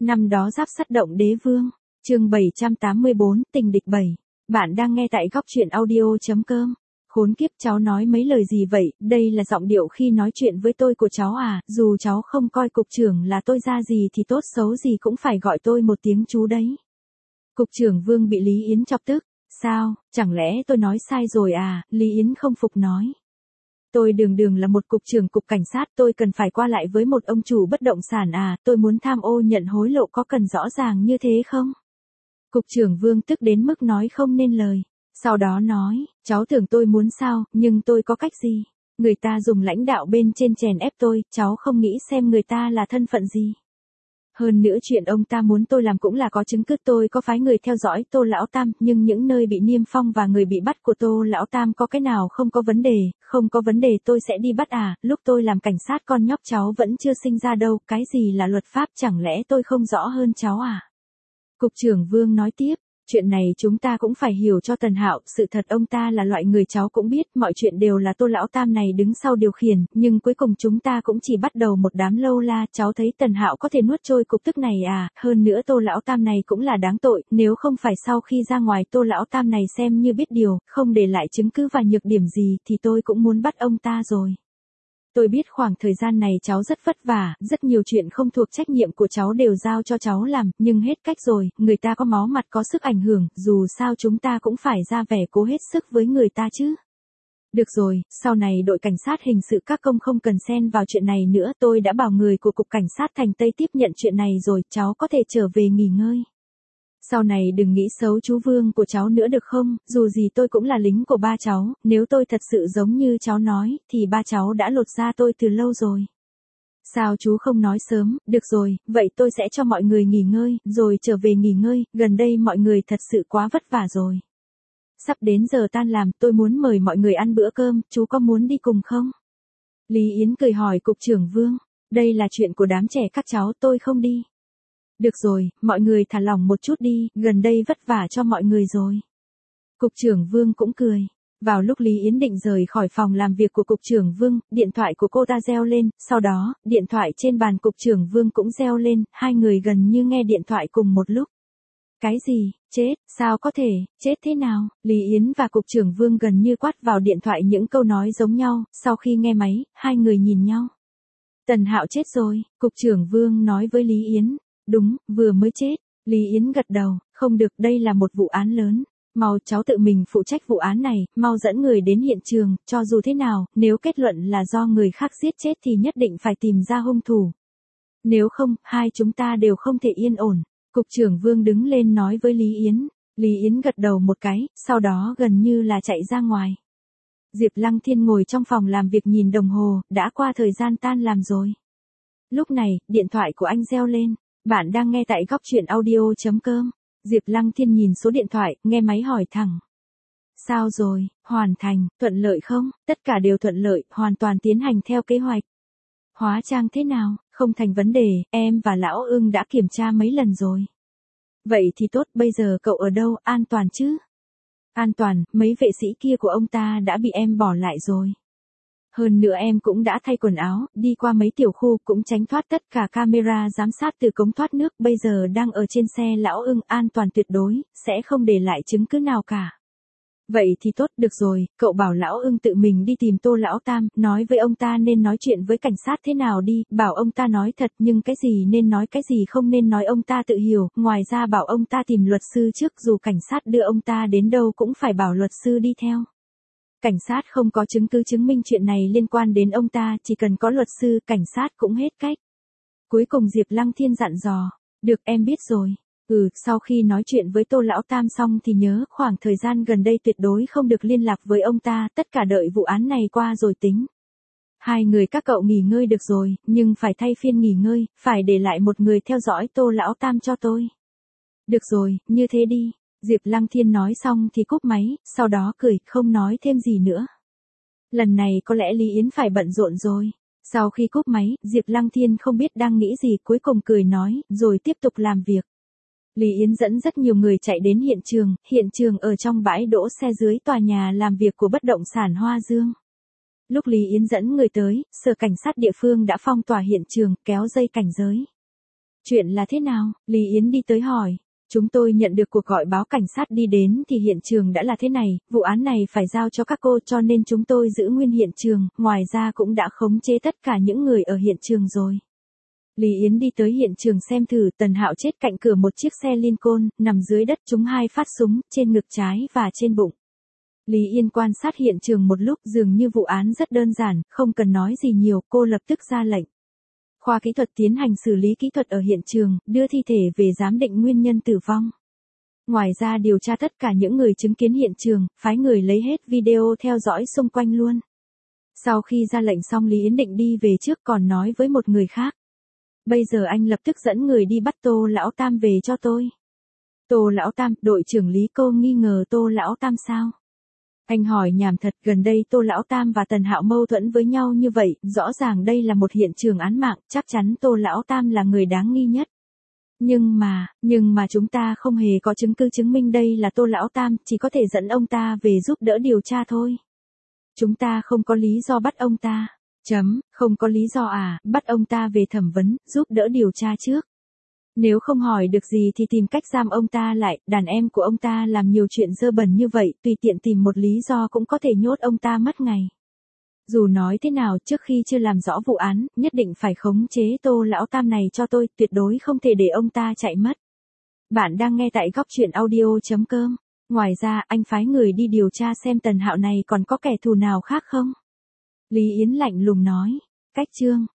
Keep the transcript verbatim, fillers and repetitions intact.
Năm đó Giáp Sắt động đế vương, chương bảy trăm tám mươi bốn, tình địch bảy. Bạn đang nghe tại góc truyện audio.com. Khốn kiếp, cháu nói mấy lời gì vậy, đây là giọng điệu khi nói chuyện với tôi của cháu à, dù cháu không coi cục trưởng là tôi ra gì thì tốt xấu gì cũng phải gọi tôi một tiếng chú đấy. Cục trưởng Vương bị Lý Yến chọc tức. Sao, chẳng lẽ tôi nói sai rồi à, Lý Yến không phục nói. Tôi đường đường là một cục trưởng cục cảnh sát, tôi cần phải qua lại với một ông chủ bất động sản à, tôi muốn tham ô nhận hối lộ có cần rõ ràng như thế không? Cục trưởng Vương tức đến mức nói không nên lời. Sau đó nói, cháu tưởng tôi muốn sao, nhưng tôi có cách gì? Người ta dùng lãnh đạo bên trên chèn ép tôi, cháu không nghĩ xem người ta là thân phận gì. Hơn nữa chuyện ông ta muốn tôi làm cũng là có chứng cứ, tôi có phái người theo dõi Tô Lão Tam, nhưng những nơi bị niêm phong và người bị bắt của Tô Lão Tam có cái nào không có vấn đề, không có vấn đề tôi sẽ đi bắt à, lúc tôi làm cảnh sát con nhóc cháu vẫn chưa sinh ra đâu, cái gì là luật pháp chẳng lẽ tôi không rõ hơn cháu à? Cục trưởng Vương nói tiếp. Chuyện này chúng ta cũng phải hiểu cho Tần Hạo, sự thật ông ta là loại người cháu cũng biết, mọi chuyện đều là Tô Lão Tam này đứng sau điều khiển, nhưng cuối cùng chúng ta cũng chỉ bắt đầu một đám lâu la, cháu thấy Tần Hạo có thể nuốt trôi cục tức này à, hơn nữa Tô Lão Tam này cũng là đáng tội, nếu không phải sau khi ra ngoài Tô Lão Tam này xem như biết điều, không để lại chứng cứ và nhược điểm gì thì tôi cũng muốn bắt ông ta rồi. Tôi biết khoảng thời gian này cháu rất vất vả, rất nhiều chuyện không thuộc trách nhiệm của cháu đều giao cho cháu làm, nhưng hết cách rồi, người ta có máu mặt có sức ảnh hưởng, dù sao chúng ta cũng phải ra vẻ cố hết sức với người ta chứ. Được rồi, sau này đội cảnh sát hình sự các công không cần xen vào chuyện này nữa, tôi đã bảo người của cục cảnh sát thành Tây tiếp nhận chuyện này rồi, cháu có thể trở về nghỉ ngơi. Sau này đừng nghĩ xấu chú Vương của cháu nữa được không, dù gì tôi cũng là lính của ba cháu, nếu tôi thật sự giống như cháu nói, thì ba cháu đã lột da tôi từ lâu rồi. Sao chú không nói sớm, được rồi, vậy tôi sẽ cho mọi người nghỉ ngơi, rồi trở về nghỉ ngơi, gần đây mọi người thật sự quá vất vả rồi. Sắp đến giờ tan làm, tôi muốn mời mọi người ăn bữa cơm, chú có muốn đi cùng không? Lý Yến cười hỏi cục trưởng Vương, đây là chuyện của đám trẻ các cháu, tôi không đi. Được rồi, mọi người thả lỏng một chút đi, gần đây vất vả cho mọi người rồi. Cục trưởng Vương cũng cười. Vào lúc Lý Yến định rời khỏi phòng làm việc của cục trưởng Vương, điện thoại của cô ta reo lên, sau đó, điện thoại trên bàn cục trưởng Vương cũng reo lên, hai người gần như nghe điện thoại cùng một lúc. Cái gì, chết, sao có thể, chết thế nào? Lý Yến và cục trưởng Vương gần như quát vào điện thoại những câu nói giống nhau, sau khi nghe máy, hai người nhìn nhau. Tần Hạo chết rồi, cục trưởng Vương nói với Lý Yến. Đúng, vừa mới chết. Lý Yến gật đầu, không được, đây là một vụ án lớn. Mau cháu tự mình phụ trách vụ án này, mau dẫn người đến hiện trường, cho dù thế nào, nếu kết luận là do người khác giết chết thì nhất định phải tìm ra hung thủ. Nếu không, hai chúng ta đều không thể yên ổn. Cục trưởng Vương đứng lên nói với Lý Yến. Lý Yến gật đầu một cái, sau đó gần như là chạy ra ngoài. Diệp Lăng Thiên ngồi trong phòng làm việc nhìn đồng hồ, đã qua thời gian tan làm rồi. Lúc này, điện thoại của anh reo lên. Bạn đang nghe tại góc truyện audio.com. Diệp Lăng Thiên nhìn số điện thoại, nghe máy hỏi thẳng. Sao rồi, hoàn thành, thuận lợi không? Tất cả đều thuận lợi, hoàn toàn tiến hành theo kế hoạch. Hóa trang thế nào? Không thành vấn đề, em và Lão Ưng đã kiểm tra mấy lần rồi. Vậy thì tốt, bây giờ cậu ở đâu, an toàn chứ? An toàn, mấy vệ sĩ kia của ông ta đã bị em bỏ lại rồi. Hơn nữa em cũng đã thay quần áo, đi qua mấy tiểu khu cũng tránh thoát tất cả camera giám sát từ cống thoát nước, bây giờ đang ở trên xe Lão Ưng, an toàn tuyệt đối, sẽ không để lại chứng cứ nào cả. Vậy thì tốt, được rồi, cậu bảo Lão Ưng tự mình đi tìm Tô Lão Tam, nói với ông ta nên nói chuyện với cảnh sát thế nào đi, bảo ông ta nói thật nhưng cái gì nên nói cái gì không nên nói ông ta tự hiểu, ngoài ra bảo ông ta tìm luật sư trước, dù cảnh sát đưa ông ta đến đâu cũng phải bảo luật sư đi theo. Cảnh sát không có chứng cứ chứng minh chuyện này liên quan đến ông ta, chỉ cần có luật sư, cảnh sát cũng hết cách. Cuối cùng Diệp Lăng Thiên dặn dò, được em biết rồi. Ừ, sau khi nói chuyện với Tô Lão Tam xong thì nhớ khoảng thời gian gần đây tuyệt đối không được liên lạc với ông ta, tất cả đợi vụ án này qua rồi tính. Hai người các cậu nghỉ ngơi được rồi, nhưng phải thay phiên nghỉ ngơi, phải để lại một người theo dõi Tô Lão Tam cho tôi. Được rồi, như thế đi. Diệp Lăng Thiên nói xong thì cúp máy, sau đó cười, không nói thêm gì nữa. Lần này có lẽ Lý Yến phải bận rộn rồi. Sau khi cúp máy, Diệp Lăng Thiên không biết đang nghĩ gì, cuối cùng cười nói, rồi tiếp tục làm việc. Lý Yến dẫn rất nhiều người chạy đến hiện trường, hiện trường ở trong bãi đỗ xe dưới tòa nhà làm việc của bất động sản Hoa Dương. Lúc Lý Yến dẫn người tới, sở cảnh sát địa phương đã phong tỏa hiện trường, kéo dây cảnh giới. Chuyện là thế nào? Lý Yến đi tới hỏi. Chúng tôi nhận được cuộc gọi báo cảnh sát đi đến thì hiện trường đã là thế này, vụ án này phải giao cho các cô cho nên chúng tôi giữ nguyên hiện trường, ngoài ra cũng đã khống chế tất cả những người ở hiện trường rồi. Lý Yến đi tới hiện trường xem thử, Tần Hạo chết cạnh cửa một chiếc xe Lincoln, nằm dưới đất trúng hai phát súng, trên ngực trái và trên bụng. Lý Yên quan sát hiện trường một lúc, dường như vụ án rất đơn giản, không cần nói gì nhiều, cô lập tức ra lệnh. Khoa kỹ thuật tiến hành xử lý kỹ thuật ở hiện trường, đưa thi thể về giám định nguyên nhân tử vong. Ngoài ra điều tra tất cả những người chứng kiến hiện trường, phái người lấy hết video theo dõi xung quanh luôn. Sau khi ra lệnh xong Lý Yến định đi về trước còn nói với một người khác. Bây giờ anh lập tức dẫn người đi bắt Tô Lão Tam về cho tôi. Tô Lão Tam, đội trưởng Lý, cô nghi ngờ Tô Lão Tam sao? Anh hỏi nhảm thật, gần đây Tô Lão Tam và Tần Hạo mâu thuẫn với nhau như vậy, rõ ràng đây là một hiện trường án mạng, chắc chắn Tô Lão Tam là người đáng nghi nhất. Nhưng mà, nhưng mà chúng ta không hề có chứng cứ chứng minh đây là Tô Lão Tam, chỉ có thể dẫn ông ta về giúp đỡ điều tra thôi. Chúng ta không có lý do bắt ông ta. Chấm, không có lý do à, bắt ông ta về thẩm vấn, giúp đỡ điều tra trước. Nếu không hỏi được gì thì tìm cách giam ông ta lại, đàn em của ông ta làm nhiều chuyện dơ bẩn như vậy, tùy tiện tìm một lý do cũng có thể nhốt ông ta mất ngày. Dù nói thế nào, trước khi chưa làm rõ vụ án, nhất định phải khống chế Tô Lão Tam này cho tôi, tuyệt đối không thể để ông ta chạy mất. Bạn đang nghe tại góc truyện audio chấm com. Ngoài ra, anh phái người đi điều tra xem Tần Hạo này còn có kẻ thù nào khác không? Lý Yến lạnh lùng nói. Cách chương